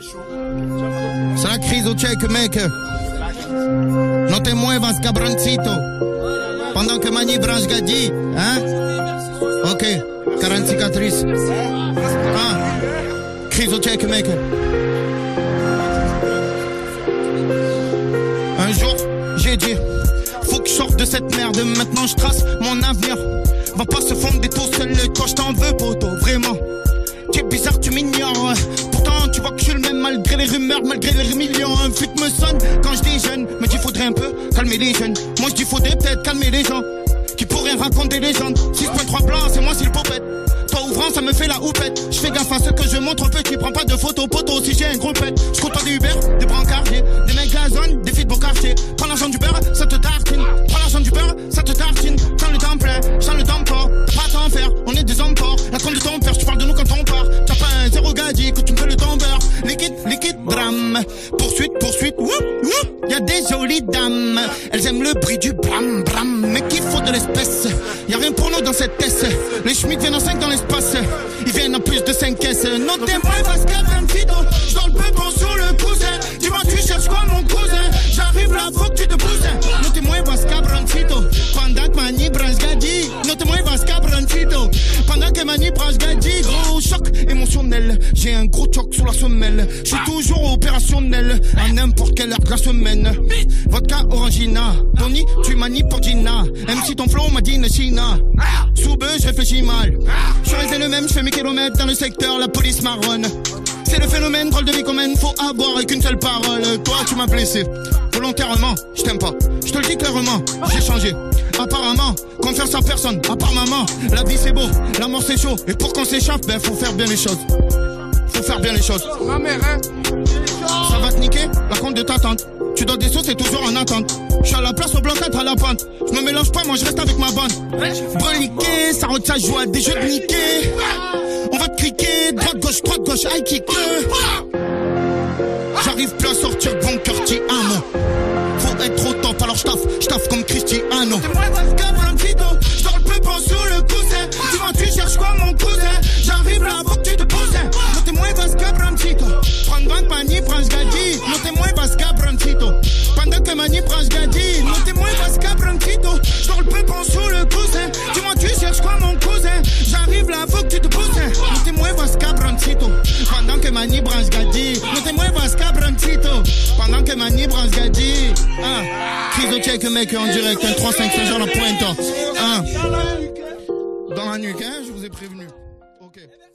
C'est la crise au check, mec. Notez-moi Vas Cabrancito. Pendant que Mani branche Gadi, hein? Ok, 40 cicatrices. Ah, crise au check, mec. Un jour, j'ai dit, faut que je sorte de cette merde. Maintenant, je trace mon avenir. Va pas se fondre tout seul quand je t'en veux, poto, vraiment. Tu es bizarre, tu m'ignores. Pourtant, tu vois que je suis le même malgré les rumeurs, malgré les millions. Un fut me sonne quand je déjeune. Me dis, faudrait un peu calmer les jeunes. Moi, je dis, faudrait peut-être calmer les gens qui pourraient raconter des légendes. 6.3 blanc, c'est moi, c'est le popette. Toi ouvrant, ça me fait la houppette. Je fais gaffe à ce que je montre petit. Prends pas de photos, poteau, si j'ai un gros pet. Je compte pas des Uber, des brancardiers, des mecs de la zone, des filles de beau quartier. Prends l'argent du beurre, ça te tartine. Prends l'argent du beurre, ça te tartine. Sans le temps plein, sans le temps fort. T'as pas à t'en faire, on est des hommes forts. La compte de ton père, tu parles de nous quand on part. T'as pas un zéro gadi, quand tu me fais le temps beurre. Liquide, drame. Poursuite, whoop, whoop. Y'a des jolies dames, elles aiment le bruit du bram, bram. Mais qu'il faut de l'espèce, y'a rien pour nous dans cette tête. Les Schmitt viennent en 5 dans l'espace. Ils viennent en plus de 5 caisses. Notez-moi Vasca Brantito. J'dors le peupon sur le cousin. Dis-moi tu cherches quoi mon cousin? J'arrive là, faut que tu te pousses. Notez-moi Vasca Brantito. Pendant que Mani branche Gadi. Notez-moi Vasca Brantito. Pendant que Mani branche Gadi. Gros choc émotionnel. J'ai un gros choc sur la semelle. J'suis toujours opérationnel. À n'importe quelle heure de la semaine. Vodka Orangina. Tony, tu manies pour Gina. MC ton flow m'a dit China. Sous bœuf, je réfléchis mal. Je restais le même, je fais mes kilomètres dans le secteur, la police marronne. C'est le phénomène, drôle de vie qu'on mène, faut avoir avec une seule parole. Toi, tu m'as blessé. Volontairement, je t'aime pas. Je te le dis clairement, j'ai changé. Apparemment, confiance en personne, à part maman. La vie c'est beau, la mort c'est chaud. Et pour qu'on s'échappe, ben faut faire bien les choses. Faut faire bien les choses. Ma mère, hein? Ça va te niquer, la compte de ta tante. Tu donnes des sous, c'est toujours en attente. Je suis à la place au bloc 4 à la pente. Je me mélange pas, moi je reste avec ma bande. Breliqué, ça rend sa joie, des jeux de niquer. On va te criquer, droite gauche, high kick. J'arrive plus à sortir de bunker, Tiamo. Faut être au top, alors j'taffe comme Cristiano. T'es moi Vasca Brantito, j'dors le peupon sur le coussin. Dis-moi tu cherches quoi mon cousin? J'arrive là, faut que tu te pousses. Notez-moi Vasca Brantito. Pendant que Mani branche Gadi. Notez-moi Vasca Brantito. Pendant que Mani branche Gadi. Notez-moi Vasca Brantito. J'dors le peupon sur le coussin. Dis-moi tu cherches quoi mon cousin? J'arrive là, faut que tu te pousses. Notez-moi Vasca Brantito. Pendant que Mani branche Gadi. Notez-moi Vasca Brantito. Pendant que Mani branche Gadi. Crise au check mec en direct. 1, 3, 5, Saint-Jean la pointe. Dans la nuque, hein, je vous ai prévenu. Ok.